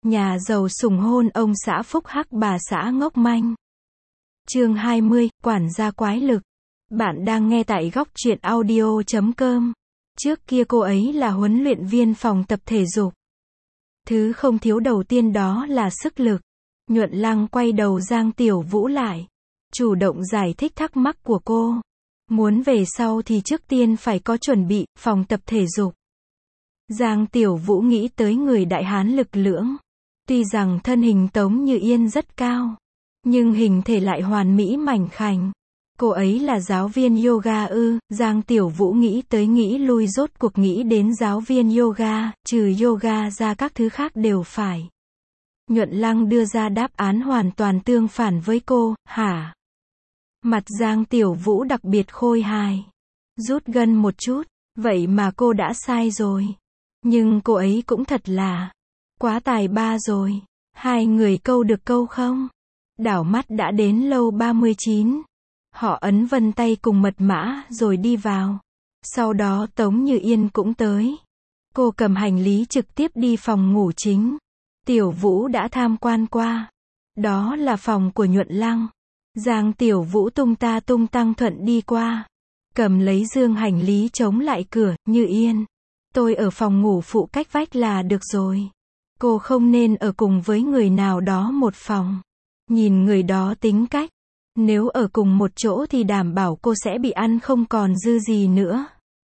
Nhà giàu sủng hôn ông xã phúc hắc bà xã ngốc manh. Chương 20, quản gia quái lực. Bạn đang nghe tại góc truyện audio.com. Trước kia cô ấy là huấn luyện viên phòng tập thể dục. Thứ không thiếu đầu tiên đó là sức lực. Nhuận Lăng quay đầu Giang Tiểu Vũ lại, chủ động giải thích thắc mắc của cô. Muốn về sau thì trước tiên phải có chuẩn bị, phòng tập thể dục. Giang Tiểu Vũ nghĩ tới người đại hán lực lưỡng. Tuy rằng thân hình Tống Như Yên rất cao, nhưng hình thể lại hoàn mỹ mảnh khảnh. Cô ấy là giáo viên yoga ư? Giang Tiểu Vũ nghĩ tới nghĩ lui rốt cuộc nghĩ đến giáo viên yoga, trừ yoga ra các thứ khác đều phải. Nhuận Lăng đưa ra đáp án hoàn toàn tương phản với cô, hả? Mặt Giang Tiểu Vũ đặc biệt khôi hài. Rút gân một chút, vậy mà cô đã sai rồi. Nhưng cô ấy cũng thật là quá tài ba rồi. Hai người câu được câu không? Đảo mắt đã đến lầu 39. Họ ấn vân tay cùng mật mã rồi đi vào. Sau đó Tống Như Yên cũng tới. Cô cầm hành lý trực tiếp đi phòng ngủ chính. Tiểu Vũ đã tham quan qua. Đó là phòng của Nhuận Lăng. Giang Tiểu Vũ tung ta tung tăng thuận đi qua. Cầm lấy dương hành lý chống lại cửa. Như Yên, tôi ở phòng ngủ phụ cách vách là được rồi. Cô không nên ở cùng với người nào đó một phòng. Nhìn người đó tính cách. Nếu ở cùng một chỗ thì đảm bảo cô sẽ bị ăn không còn dư gì nữa.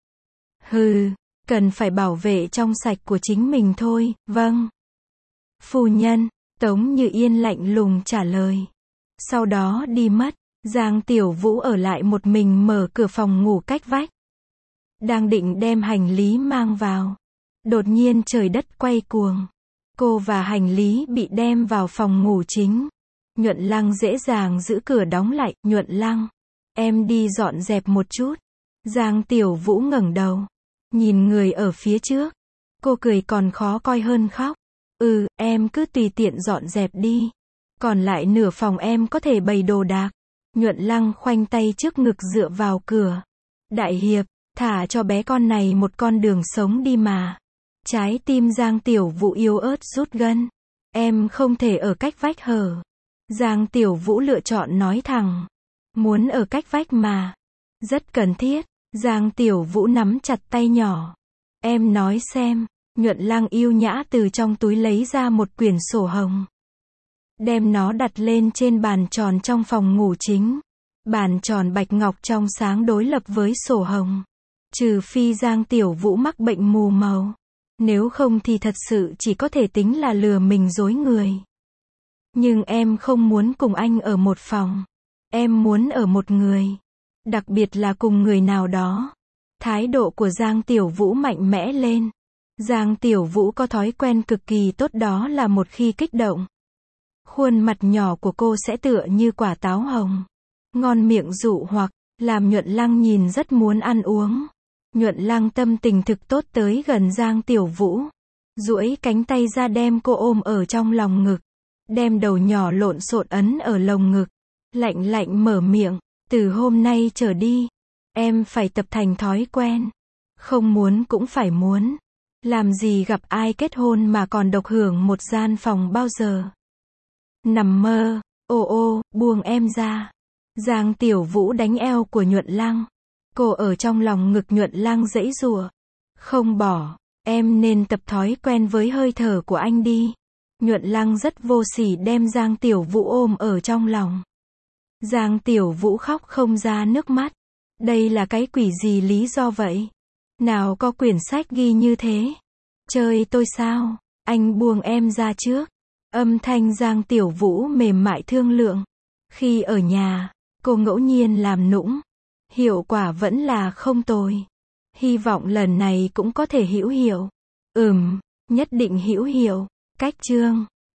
Hừ, cần phải bảo vệ trong sạch của chính mình thôi. Vâng. Phu nhân, Tống Như Yên lạnh lùng trả lời. Sau đó đi mất. Giang Tiểu Vũ ở lại một mình mở cửa phòng ngủ cách vách. Đang định đem hành lý mang vào. Đột nhiên trời đất quay cuồng. Cô và hành lý bị đem vào phòng ngủ chính. Nhuận Lăng dễ dàng giữ cửa đóng lại. Nhuận Lăng, em đi dọn dẹp một chút. Giang Tiểu Vũ ngẩng đầu, nhìn người ở phía trước. Cô cười còn khó coi hơn khóc. Em cứ tùy tiện dọn dẹp đi. Còn lại nửa phòng em có thể bày đồ đạc. Nhuận Lăng khoanh tay trước ngực dựa vào cửa. Đại hiệp, thả cho bé con này một con đường sống đi mà. Trái tim Giang Tiểu Vũ yếu ớt rút gân. Em không thể ở cách vách hở. Giang Tiểu Vũ lựa chọn nói thẳng. Muốn ở cách vách mà. Rất cần thiết. Giang Tiểu Vũ nắm chặt tay nhỏ. Em nói xem. Nhuận Lăng yêu nhã từ trong túi lấy ra một quyển sổ hồng. Đem nó đặt lên trên bàn tròn trong phòng ngủ chính. Bàn tròn bạch ngọc trong sáng đối lập với sổ hồng. Trừ phi Giang Tiểu Vũ mắc bệnh mù màu. Nếu không thì thật sự chỉ có thể tính là lừa mình dối người. Nhưng em không muốn cùng anh ở một phòng. Em muốn ở một người. Đặc biệt là cùng người nào đó. Thái độ của Giang Tiểu Vũ mạnh mẽ lên. Giang Tiểu Vũ có thói quen cực kỳ tốt đó là một khi kích động. Khuôn mặt nhỏ của cô sẽ tựa như quả táo hồng. Ngon miệng dụ hoặc, làm Nhuận Lăng nhìn rất muốn ăn uống. Nhuận Lăng tâm tình thực tốt tới gần Giang Tiểu Vũ. Duỗi cánh tay ra đem cô ôm ở trong lòng ngực. Đem đầu nhỏ lộn xộn ấn ở lồng ngực. Lạnh lạnh mở miệng. Từ hôm nay trở đi, em phải tập thành thói quen. Không muốn cũng phải muốn. Làm gì gặp ai kết hôn mà còn độc hưởng một gian phòng bao giờ. Nằm mơ. Buông em ra. Giang Tiểu Vũ đánh eo của Nhuận Lăng. Cô ở trong lòng ngực Nhuận Lăng giãy giụa. Không bỏ. Em nên tập thói quen với hơi thở của anh đi. Nhuận Lăng rất vô sỉ đem Giang Tiểu Vũ ôm ở trong lòng. Giang Tiểu Vũ khóc không ra nước mắt. Đây là cái quỷ gì lý do vậy? Nào có quyển sách ghi như thế? Chơi tôi sao? Anh buông em ra trước. Âm thanh Giang Tiểu Vũ mềm mại thương lượng. Khi ở nhà, cô ngẫu nhiên làm nũng. Hiệu quả vẫn là không tồi. Hy vọng lần này cũng có thể hữu hiệu. Nhất định hữu hiệu. Cách chương